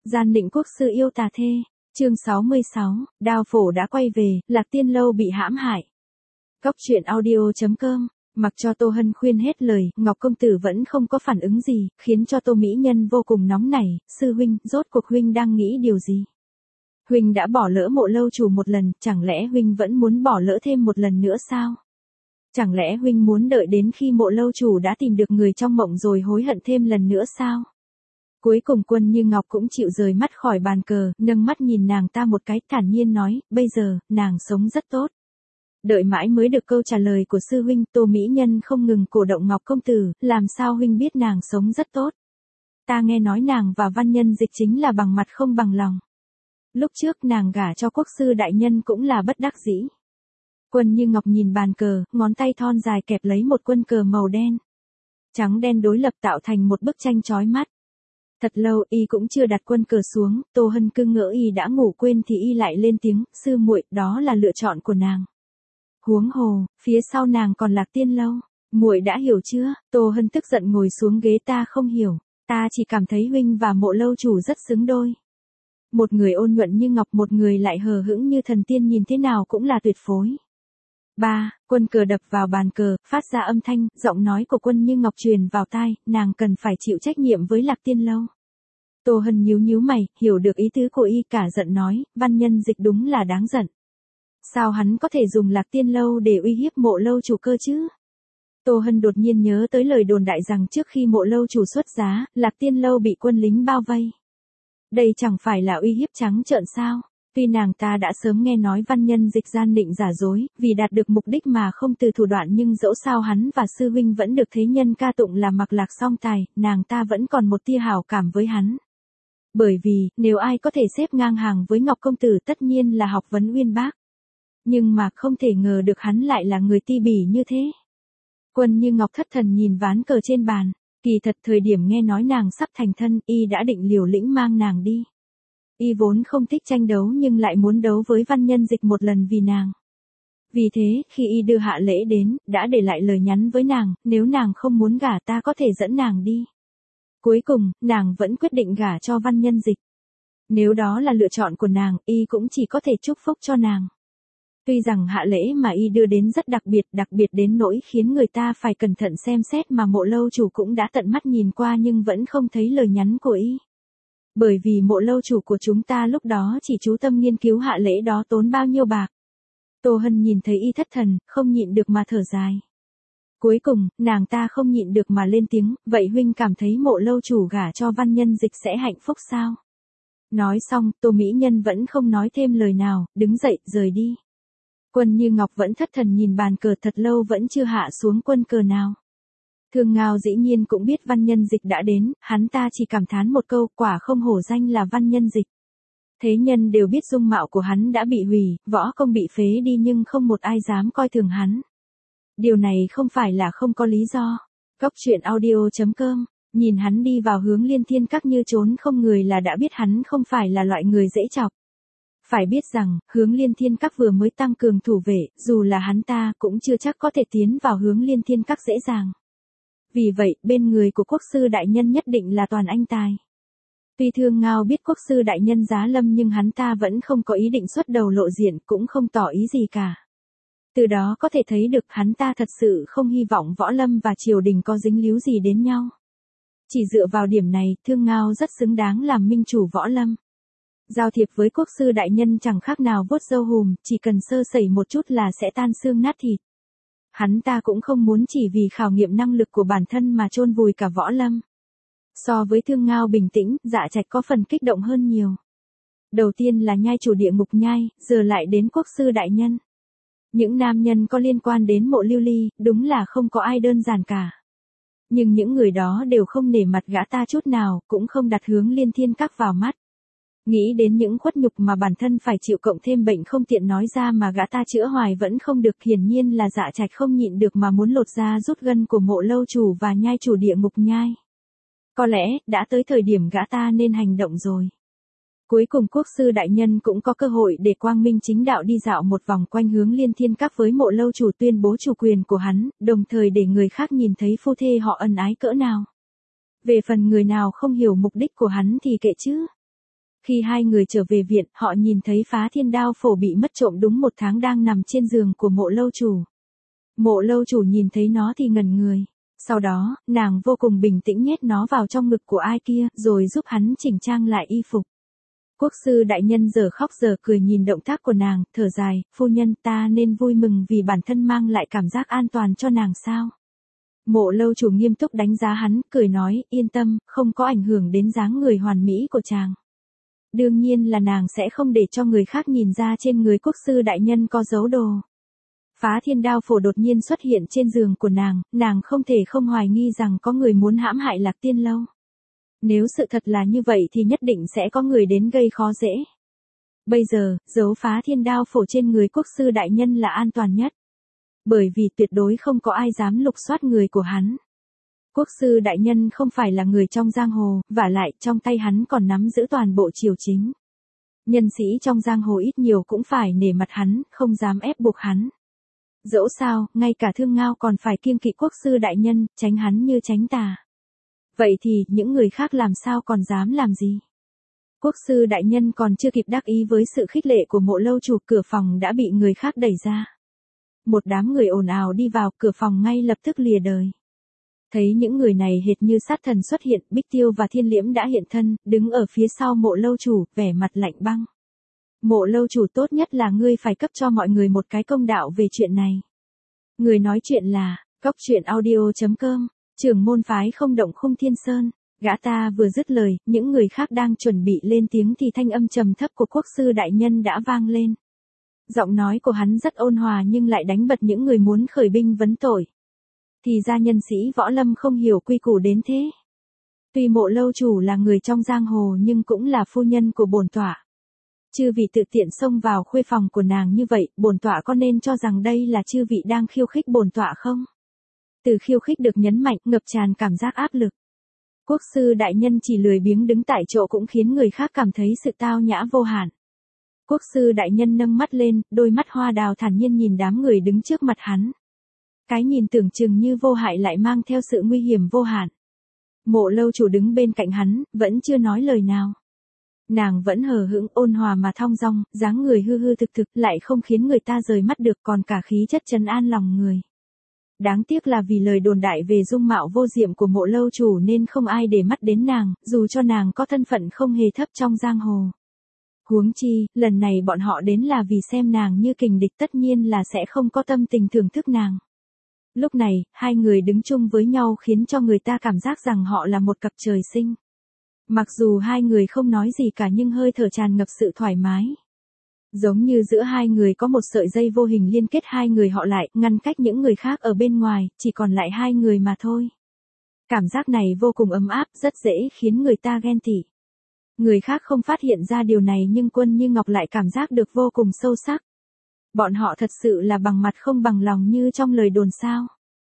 Gian định quốc sư yêu tà thê, chương 66, đao phổ đã quay về, Lạc Tiên Lâu bị hãm hại. Góc truyện audio.com, mặc cho Tô Hân khuyên hết lời, Ngọc Công Tử vẫn không có phản ứng gì, khiến cho Tô Mỹ Nhân vô cùng nóng nảy, sư huynh, rốt cuộc huynh đang nghĩ điều gì? Huynh đã bỏ lỡ Mộ Lâu Chủ một lần, chẳng lẽ huynh vẫn muốn bỏ lỡ thêm một lần nữa sao? Chẳng lẽ huynh muốn đợi đến khi Mộ Lâu Chủ đã tìm được người trong mộng rồi hối hận thêm lần nữa sao? Cuối cùng Quân Như Ngọc cũng chịu rời mắt khỏi bàn cờ, nâng mắt nhìn nàng ta một cái, thản nhiên nói, bây giờ, nàng sống rất tốt. Đợi mãi mới được câu trả lời của sư huynh, Tô Mỹ Nhân không ngừng cổ động Ngọc Công Tử, làm sao huynh biết nàng sống rất tốt? Ta nghe nói nàng và Văn Nhân Dịch chính là bằng mặt không bằng lòng. Lúc trước nàng gả cho quốc sư đại nhân cũng là bất đắc dĩ. Quân Như Ngọc nhìn bàn cờ, ngón tay thon dài kẹp lấy một quân cờ màu đen. Trắng đen đối lập tạo thành một bức tranh chói mắt. Thật lâu y cũng chưa đặt quân cờ xuống, Tô Hân cưng ngỡ y đã ngủ quên thì y lại lên tiếng, sư muội, đó là lựa chọn của nàng. Huống hồ, phía sau nàng còn Lạc Tiên Lâu, muội đã hiểu chưa? Tô Hân tức giận ngồi xuống ghế, ta không hiểu, ta chỉ cảm thấy huynh và Mộ Lâu Chủ rất xứng đôi. Một người ôn nhuận như ngọc, một người lại hờ hững như thần tiên, nhìn thế nào cũng là tuyệt phối. Quân cờ đập vào bàn cờ, phát ra âm thanh, giọng nói của Quân Như Ngọc truyền vào tai, nàng cần phải chịu trách nhiệm với Lạc Tiên Lâu. Tô Hân nhíu nhíu mày, hiểu được ý tứ của y, cả giận nói, Văn Nhân Dịch đúng là đáng giận. Sao hắn có thể dùng Lạc Tiên Lâu để uy hiếp Mộ Lâu Chủ cơ chứ? Tô Hân đột nhiên nhớ tới lời đồn đại rằng trước khi Mộ Lâu Chủ xuất giá, Lạc Tiên Lâu bị quân lính bao vây. Đây chẳng phải là uy hiếp trắng trợn sao? Tuy nàng ta đã sớm nghe nói Văn Nhân Dịch gian định giả dối, vì đạt được mục đích mà không từ thủ đoạn, nhưng dẫu sao hắn và sư huynh vẫn được thế nhân ca tụng là mặc lạc song tài, nàng ta vẫn còn một tia hảo cảm với hắn. Bởi vì, nếu ai có thể xếp ngang hàng với Ngọc Công Tử tất nhiên là học vấn uyên bác. Nhưng mà không thể ngờ được hắn lại là người ti bỉ như thế. Quân Như Ngọc thất thần nhìn ván cờ trên bàn, kỳ thật thời điểm nghe nói nàng sắp thành thân, y đã định liều lĩnh mang nàng đi. Y vốn không thích tranh đấu nhưng lại muốn đấu với Văn Nhân Dịch một lần vì nàng. Vì thế, khi y đưa hạ lễ đến, đã để lại lời nhắn với nàng, nếu nàng không muốn gả ta có thể dẫn nàng đi. Cuối cùng, nàng vẫn quyết định gả cho Văn Nhân Dịch. Nếu đó là lựa chọn của nàng, y cũng chỉ có thể chúc phúc cho nàng. Tuy rằng hạ lễ mà y đưa đến rất đặc biệt đến nỗi khiến người ta phải cẩn thận xem xét, mà Mộ Lâu Chủ cũng đã tận mắt nhìn qua nhưng vẫn không thấy lời nhắn của y. Bởi vì Mộ Lâu Chủ của chúng ta lúc đó chỉ chú tâm nghiên cứu hạ lễ đó tốn bao nhiêu bạc. Tô Hân nhìn thấy y thất thần, không nhịn được mà thở dài. Cuối cùng, nàng ta không nhịn được mà lên tiếng, vậy huynh cảm thấy Mộ Lâu Chủ gả cho Văn Nhân Dịch sẽ hạnh phúc sao? Nói xong, Tô Mỹ Nhân vẫn không nói thêm lời nào, đứng dậy, rời đi. Quân Như Ngọc vẫn thất thần nhìn bàn cờ thật lâu vẫn chưa hạ xuống quân cờ nào. Thương Ngao dĩ nhiên cũng biết Văn Nhân Dịch đã đến, hắn ta chỉ cảm thán một câu, quả không hổ danh là Văn Nhân Dịch. Thế nhân đều biết dung mạo của hắn đã bị hủy, võ công bị phế đi, nhưng không một ai dám coi thường hắn. Điều này không phải là không có lý do. Góc truyện audio.com, nhìn hắn đi vào Hướng Liên Thiên Các như trốn không người là đã biết hắn không phải là loại người dễ chọc. Phải biết rằng, Hướng Liên Thiên Các vừa mới tăng cường thủ vệ, dù là hắn ta cũng chưa chắc có thể tiến vào Hướng Liên Thiên Các dễ dàng. Vì vậy, bên người của quốc sư đại nhân nhất định là toàn anh tài. Tuy Thương Ngao biết quốc sư đại nhân giá lâm nhưng hắn ta vẫn không có ý định xuất đầu lộ diện, cũng không tỏ ý gì cả. Từ đó có thể thấy được hắn ta thật sự không hy vọng võ lâm và triều đình có dính líu gì đến nhau. Chỉ dựa vào điểm này, Thương Ngao rất xứng đáng làm minh chủ võ lâm. Giao thiệp với quốc sư đại nhân chẳng khác nào vuốt râu hùm, chỉ cần sơ sẩy một chút là sẽ tan xương nát thịt. Hắn ta cũng không muốn chỉ vì khảo nghiệm năng lực của bản thân mà chôn vùi cả võ lâm. So với Thương Ngao bình tĩnh, Dạ Trạch có phần kích động hơn nhiều. Đầu tiên là nhai chủ địa ngục nhai, giờ lại đến quốc sư đại nhân. Những nam nhân có liên quan đến Mộ Lưu Ly, đúng là không có ai đơn giản cả. Nhưng những người đó đều không nể mặt gã ta chút nào, cũng không đặt Hướng Liên Thiên Các vào mắt. Nghĩ đến những khuất nhục mà bản thân phải chịu cộng thêm bệnh không tiện nói ra mà gã ta chữa hoài vẫn không được, hiển nhiên là Dạ Trạch không nhịn được mà muốn lột da rút gân của Mộ Lâu Chủ và nhai chủ địa ngục nhai. Có lẽ, đã tới thời điểm gã ta nên hành động rồi. Cuối cùng quốc sư đại nhân cũng có cơ hội để quang minh chính đạo đi dạo một vòng quanh Hướng Liên Thiên Các với Mộ Lâu Chủ, tuyên bố chủ quyền của hắn, đồng thời để người khác nhìn thấy phu thê họ ân ái cỡ nào. Về phần người nào không hiểu mục đích của hắn thì kệ chứ. Khi hai người trở về viện, họ nhìn thấy Phá Thiên Đao Phổ bị mất trộm đúng 1 tháng đang nằm trên giường của Mộ lâu chủ. Mộ lâu chủ nhìn thấy nó thì ngẩn người. Sau đó, nàng vô cùng bình tĩnh nhét nó vào trong ngực của ai kia, rồi giúp hắn chỉnh trang lại y phục. Quốc sư đại nhân giờ khóc giờ cười nhìn động tác của nàng, thở dài, phu nhân ta nên vui mừng vì bản thân mang lại cảm giác an toàn cho nàng sao. Mộ lâu chủ nghiêm túc đánh giá hắn, cười nói, yên tâm, không có ảnh hưởng đến dáng người hoàn mỹ của chàng. Đương nhiên là nàng sẽ không để cho người khác nhìn ra trên người quốc sư đại nhân có dấu đồ. Phá Thiên Đao Phổ đột nhiên xuất hiện trên giường của nàng không thể không hoài nghi rằng có người muốn hãm hại Lạc Tiên Lâu. Nếu sự thật là như vậy thì nhất định sẽ có người đến gây khó dễ. Bây giờ, dấu Phá Thiên Đao Phổ trên người quốc sư đại nhân là an toàn nhất. Bởi vì tuyệt đối không có ai dám lục soát người của hắn. Quốc sư đại nhân không phải là người trong giang hồ, vả lại trong tay hắn còn nắm giữ toàn bộ triều chính. Nhân sĩ trong giang hồ ít nhiều cũng phải nể mặt hắn, không dám ép buộc hắn. Dẫu sao, ngay cả Thương Ngao còn phải kiêng kỵ quốc sư đại nhân, tránh hắn như tránh tà. Vậy thì, những người khác làm sao còn dám làm gì? Quốc sư đại nhân còn chưa kịp đắc ý với sự khích lệ của Mộ lâu chủ, cửa phòng đã bị người khác đẩy ra. Một đám người ồn ào đi vào, cửa phòng ngay lập tức lìa đời. Thấy những người này hệt như sát thần xuất hiện, Bích Tiêu và Thiên Liễm đã hiện thân, đứng ở phía sau Mộ lâu chủ, vẻ mặt lạnh băng. Mộ lâu chủ, tốt nhất là ngươi phải cấp cho mọi người một cái công đạo về chuyện này. Người nói chuyện là, coctruyện.audio.com, trưởng môn phái không động Khung Thiên Sơn. Gã ta vừa dứt lời, những người khác đang chuẩn bị lên tiếng thì thanh âm trầm thấp của quốc sư đại nhân đã vang lên. Giọng nói của hắn rất ôn hòa nhưng lại đánh bật những người muốn khởi binh vấn tội. Thì ra nhân sĩ võ lâm không hiểu quy củ đến thế. Tuy Mộ lâu chủ là người trong giang hồ nhưng cũng là phu nhân của bổn tọa. Chư vị tự tiện xông vào khuê phòng của nàng như vậy, bổn tọa có nên cho rằng đây là chư vị đang khiêu khích bổn tọa không? Từ khiêu khích được nhấn mạnh, ngập tràn cảm giác áp lực. Quốc sư đại nhân chỉ lười biếng đứng tại chỗ cũng khiến người khác cảm thấy sự tao nhã vô hạn. Quốc sư đại nhân nâng mắt lên, đôi mắt hoa đào thản nhiên nhìn đám người đứng trước mặt hắn. Cái nhìn tưởng chừng như vô hại lại mang theo sự nguy hiểm vô hạn. Mộ lâu chủ đứng bên cạnh hắn, vẫn chưa nói lời nào. Nàng vẫn hờ hững ôn hòa mà thong dong, dáng người hư hư thực thực lại không khiến người ta rời mắt được, còn cả khí chất trấn an lòng người. Đáng tiếc là vì lời đồn đại về dung mạo vô diệm của Mộ lâu chủ nên không ai để mắt đến nàng, dù cho nàng có thân phận không hề thấp trong giang hồ. Huống chi, lần này bọn họ đến là vì xem nàng như kình địch, tất nhiên là sẽ không có tâm tình thưởng thức nàng. Lúc này, hai người đứng chung với nhau khiến cho người ta cảm giác rằng họ là một cặp trời sinh. Mặc dù hai người không nói gì cả nhưng hơi thở tràn ngập sự thoải mái. Giống như giữa hai người có một sợi dây vô hình liên kết hai người họ lại, ngăn cách những người khác ở bên ngoài, chỉ còn lại hai người mà thôi. Cảm giác này vô cùng ấm áp, rất dễ khiến người ta ghen tị. Người khác không phát hiện ra điều này nhưng Quân Như Ngọc lại cảm giác được vô cùng sâu sắc. Bọn họ thật sự là bằng mặt không bằng lòng như trong lời đồn sao.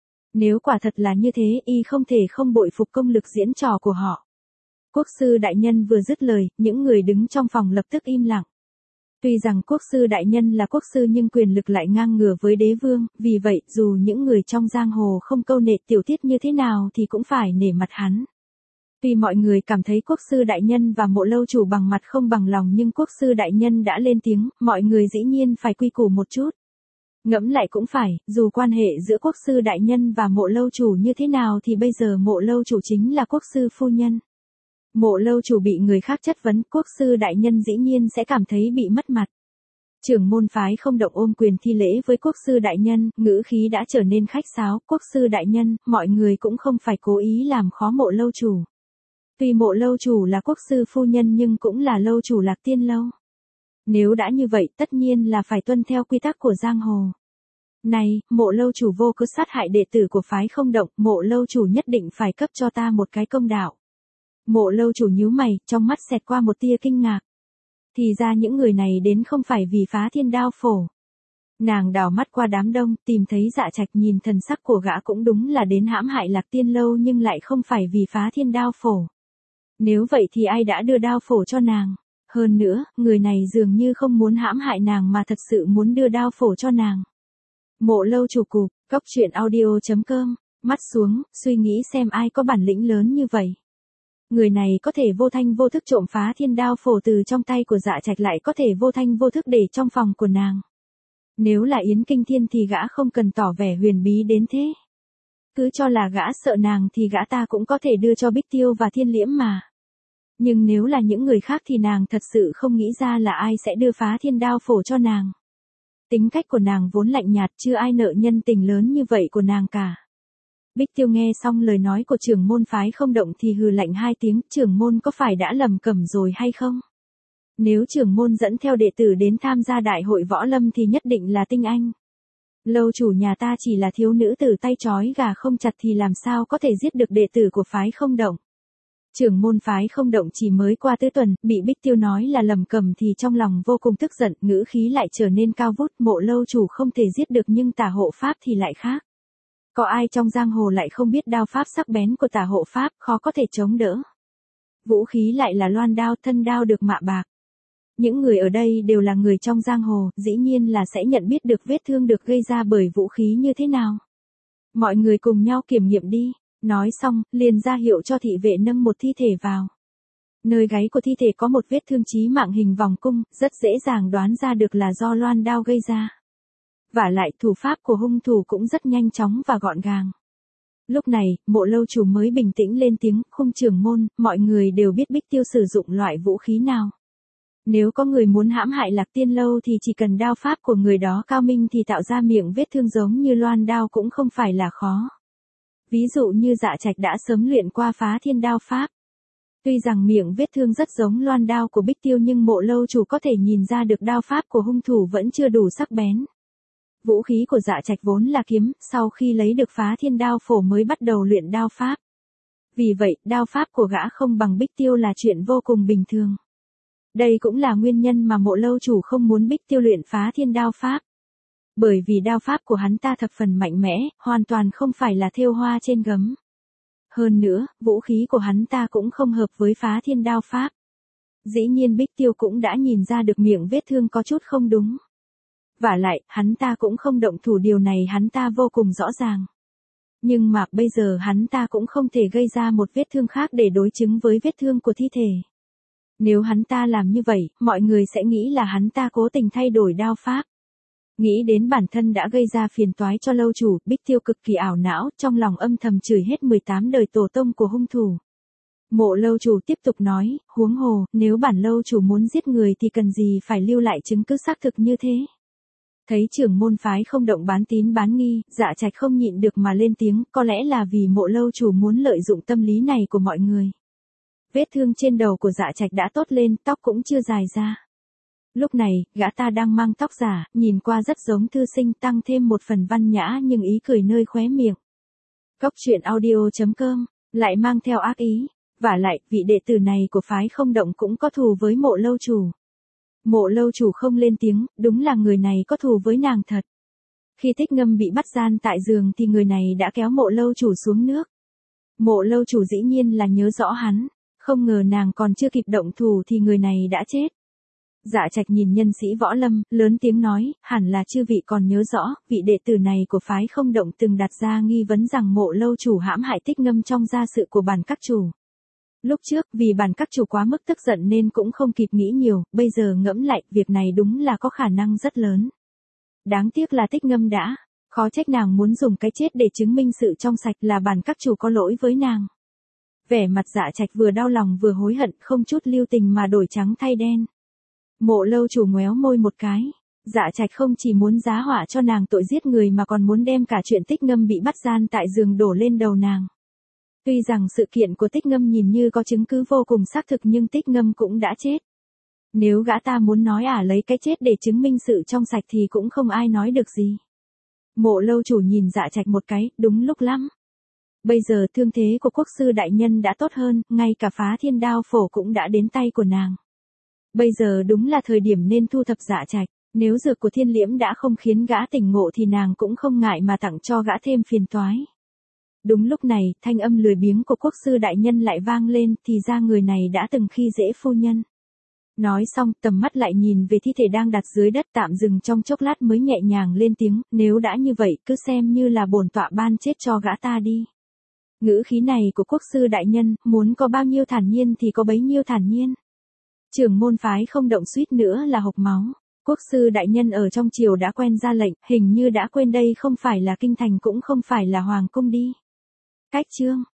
Nếu quả thật là như thế, y không thể không bội phục công lực diễn trò của họ. Quốc sư đại nhân vừa dứt lời, những người đứng trong phòng lập tức im lặng. Tuy rằng quốc sư đại nhân là quốc sư nhưng quyền lực lại ngang ngửa với đế vương, vì vậy dù những người trong giang hồ không câu nệ tiểu tiết như thế nào thì cũng phải nể mặt hắn. Tuy mọi người cảm thấy quốc sư đại nhân và Mộ lâu chủ bằng mặt không bằng lòng nhưng quốc sư đại nhân đã lên tiếng, mọi người dĩ nhiên phải quy củ một chút. Ngẫm lại cũng phải, dù quan hệ giữa quốc sư đại nhân và Mộ lâu chủ như thế nào thì bây giờ Mộ lâu chủ chính là quốc sư phu nhân. Mộ lâu chủ bị người khác chất vấn, quốc sư đại nhân dĩ nhiên sẽ cảm thấy bị mất mặt. Trưởng môn phái không động ôm quyền thi lễ với quốc sư đại nhân, ngữ khí đã trở nên khách sáo, quốc sư đại nhân, mọi người cũng không phải cố ý làm khó Mộ lâu chủ. Tuy Mộ lâu chủ là quốc sư phu nhân nhưng cũng là lâu chủ Lạc Tiên Lâu. Nếu đã như vậy tất nhiên là phải tuân theo quy tắc của giang hồ. Này, Mộ lâu chủ vô cớ sát hại đệ tử của phái không động, Mộ lâu chủ nhất định phải cấp cho ta một cái công đạo. Mộ lâu chủ nhíu mày, trong mắt xẹt qua một tia kinh ngạc. Thì ra những người này đến không phải vì Phá Thiên Đao Phổ. Nàng đảo mắt qua đám đông, tìm thấy Dạ Trạch, nhìn thần sắc của gã cũng đúng là đến hãm hại Lạc Tiên Lâu nhưng lại không phải vì Phá Thiên Đao Phổ. Nếu vậy thì ai đã đưa đao phổ cho nàng? Hơn nữa, người này dường như không muốn hãm hại nàng mà thật sự muốn đưa đao phổ cho nàng. Mộ lâu chủ cụp, coctruyện.audio.com, mắt xuống, suy nghĩ xem ai có bản lĩnh lớn như vậy. Người này có thể vô thanh vô thức trộm phá thiên đao phổ từ trong tay của Dạ Trạch, lại có thể vô thanh vô thức để trong phòng của nàng. Nếu là Yến Kinh Thiên thì gã không cần tỏ vẻ huyền bí đến thế. Cứ cho là gã sợ nàng thì gã ta cũng có thể đưa cho Bích Tiêu và Thiên Liễm mà. Nhưng nếu là những người khác thì nàng thật sự không nghĩ ra là ai sẽ đưa phá thiên đao phổ cho nàng. Tính cách của nàng vốn lạnh nhạt, chưa ai nợ nhân tình lớn như vậy của nàng cả. Bích Tiêu nghe xong lời nói của trưởng môn phái không động thì hừ lạnh hai tiếng, trưởng môn có phải đã lầm cẩm rồi hay không? Nếu trưởng môn dẫn theo đệ tử đến tham gia đại hội võ lâm thì nhất định là tinh anh. Lâu chủ nhà ta chỉ là thiếu nữ tử tay trói gà không chặt thì làm sao có thể giết được đệ tử của phái không động. Trưởng môn phái không động chỉ mới qua tứ tuần, bị Bích Tiêu nói là lầm cẩm thì trong lòng vô cùng tức giận, ngữ khí lại trở nên cao vút. Mộ lâu chủ không thể giết được nhưng Tả hộ pháp thì lại khác. Có ai trong giang hồ lại không biết đao pháp sắc bén của Tả hộ pháp, khó có thể chống đỡ. Vũ khí lại là loan đao, thân đao được mạ bạc. Những người ở đây đều là người trong giang hồ, dĩ nhiên là sẽ nhận biết được vết thương được gây ra bởi vũ khí như thế nào. Mọi người cùng nhau kiểm nghiệm đi. Nói xong, liền ra hiệu cho thị vệ nâng một thi thể vào. Nơi gáy của thi thể có một vết thương chí mạng hình vòng cung, rất dễ dàng đoán ra được là do loan đao gây ra. Vả lại thủ pháp của hung thủ cũng rất nhanh chóng và gọn gàng. Lúc này, Mộ lâu chủ mới bình tĩnh lên tiếng, Khung trưởng môn, mọi người đều biết Bích Tiêu sử dụng loại vũ khí nào. Nếu có người muốn hãm hại Lạc Tiên lâu thì chỉ cần đao pháp của người đó cao minh thì tạo ra miệng vết thương giống như loan đao cũng không phải là khó. Ví dụ như Dạ Trạch đã sớm luyện qua phá thiên đao pháp. Tuy rằng miệng vết thương rất giống loan đao của Bích Tiêu nhưng Mộ lâu chủ có thể nhìn ra được đao pháp của hung thủ vẫn chưa đủ sắc bén. Vũ khí của Dạ Trạch vốn là kiếm, sau khi lấy được phá thiên đao phổ mới bắt đầu luyện đao pháp. Vì vậy, đao pháp của gã không bằng Bích Tiêu là chuyện vô cùng bình thường. Đây cũng là nguyên nhân mà Mộ lâu chủ không muốn Bích Tiêu luyện phá thiên đao pháp. Bởi vì đao pháp của hắn ta thập phần mạnh mẽ, hoàn toàn không phải là thêu hoa trên gấm. Hơn nữa, vũ khí của hắn ta cũng không hợp với phá thiên đao pháp. Dĩ nhiên Bích Tiêu cũng đã nhìn ra được miệng vết thương có chút không đúng. Vả lại, hắn ta cũng không động thủ, điều này hắn ta vô cùng rõ ràng. Nhưng mà bây giờ hắn ta cũng không thể gây ra một vết thương khác để đối chứng với vết thương của thi thể. Nếu hắn ta làm như vậy, mọi người sẽ nghĩ là hắn ta cố tình thay đổi đao pháp. Nghĩ đến bản thân đã gây ra phiền toái cho lâu chủ, Bích Tiêu cực kỳ ảo não, trong lòng âm thầm chửi hết 18 đời tổ tông của hung thủ. Mộ lâu chủ tiếp tục nói, huống hồ, nếu bản lâu chủ muốn giết người thì cần gì phải lưu lại chứng cứ xác thực như thế. Thấy trưởng môn phái không động bán tín bán nghi, Dạ Trạch không nhịn được mà lên tiếng, có lẽ là vì Mộ lâu chủ muốn lợi dụng tâm lý này của mọi người. Vết thương trên đầu của Dạ Trạch đã tốt lên, tóc cũng chưa dài ra. Lúc này, gã ta đang mang tóc giả, nhìn qua rất giống thư sinh, tăng thêm một phần văn nhã nhưng ý cười nơi khóe miệng. Cốc truyện audio.com, lại mang theo ác ý. Vả lại, vị đệ tử này của phái không động cũng có thù với Mộ lâu chủ. Mộ lâu chủ không lên tiếng, đúng là người này có thù với nàng thật. Khi Thích Ngâm bị bắt gian tại giường thì người này đã kéo Mộ lâu chủ xuống nước. Mộ lâu chủ dĩ nhiên là nhớ rõ hắn, không ngờ nàng còn chưa kịp động thủ thì người này đã chết. Dạ Trạch nhìn nhân sĩ võ lâm, lớn tiếng nói, hẳn là chư vị còn nhớ rõ, vị đệ tử này của phái không động từng đặt ra nghi vấn rằng Mộ lâu chủ hãm hại Thích Ngâm trong gia sự của bản các chủ. Lúc trước, vì bản các chủ quá mức tức giận nên cũng không kịp nghĩ nhiều, bây giờ ngẫm lại, việc này đúng là có khả năng rất lớn. Đáng tiếc là Thích Ngâm đã, khó trách nàng muốn dùng cái chết để chứng minh sự trong sạch, là bản các chủ có lỗi với nàng. Vẻ mặt Dạ Trạch vừa đau lòng vừa hối hận, không chút lưu tình mà đổi trắng thay đen. Mộ lâu chủ ngoéo môi một cái. Dạ Trạch không chỉ muốn giá họa cho nàng tội giết người mà còn muốn đem cả chuyện Tích Ngâm bị bắt gian tại giường đổ lên đầu nàng. Tuy rằng sự kiện của Tích Ngâm nhìn như có chứng cứ vô cùng xác thực nhưng Tích Ngâm cũng đã chết. Nếu gã ta muốn nói lấy cái chết để chứng minh sự trong sạch thì cũng không ai nói được gì. Mộ lâu chủ nhìn Dạ Trạch một cái, đúng lúc lắm. Bây giờ thương thế của quốc sư đại nhân đã tốt hơn, ngay cả phá thiên đao phổ cũng đã đến tay của nàng. Bây giờ đúng là thời điểm nên thu thập Dạ Trạch, nếu dược của Thiên Liễm đã không khiến gã tỉnh ngộ thì nàng cũng không ngại mà tặng cho gã thêm phiền toái. Đúng lúc này, thanh âm lười biếng của quốc sư đại nhân lại vang lên, thì ra người này đã từng khi dễ phu nhân. Nói xong, tầm mắt lại nhìn về thi thể đang đặt dưới đất, tạm dừng trong chốc lát mới nhẹ nhàng lên tiếng, nếu đã như vậy cứ xem như là bổn tọa ban chết cho gã ta đi. Ngữ khí này của quốc sư đại nhân, muốn có bao nhiêu thản nhiên thì có bấy nhiêu thản nhiên. Trưởng môn phái không động suýt nữa là hộc máu. Quốc sư đại nhân ở trong triều đã quen ra lệnh, hình như đã quên đây không phải là kinh thành cũng không phải là hoàng cung đi. Cách chương.